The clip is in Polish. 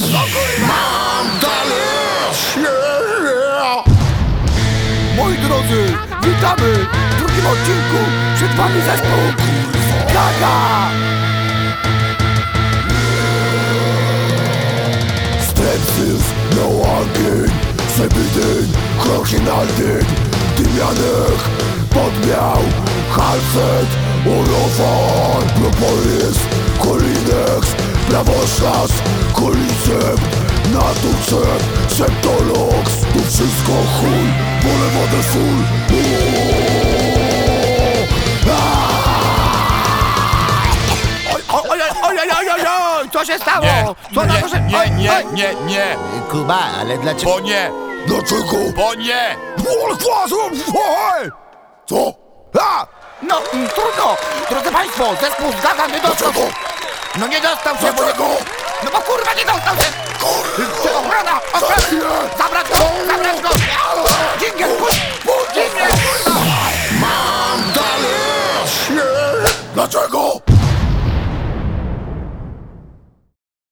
Mam talerz! Moi drodzy, witamy w drugim odcinku. Przed wami zespół Gaga! Stepsis, no ogień, sebidyn, krokinaldyn, tymianych, podmiał, halset, urofon, propolis, kolinex, prawoszlas, kolicep, natucep, septolox, tu wszystko chuj, wolę wodę full. Oj, co się stało? Nie, Co na to, że... nie. Kuba, ale dlaczego? Bo nie, Dlaczego? bo nie. Co? No, trudno! Drodzy państwo, zespół z Gaga nie dostał... Dlaczego? No nie dostał się, bo... Dlaczego? No bo kurwa nie dostał się! Kurwa! Ochrona! Zabrać go! Zabrać go! Dżingiel! Dżingiel! Mam talerz! Dlaczego?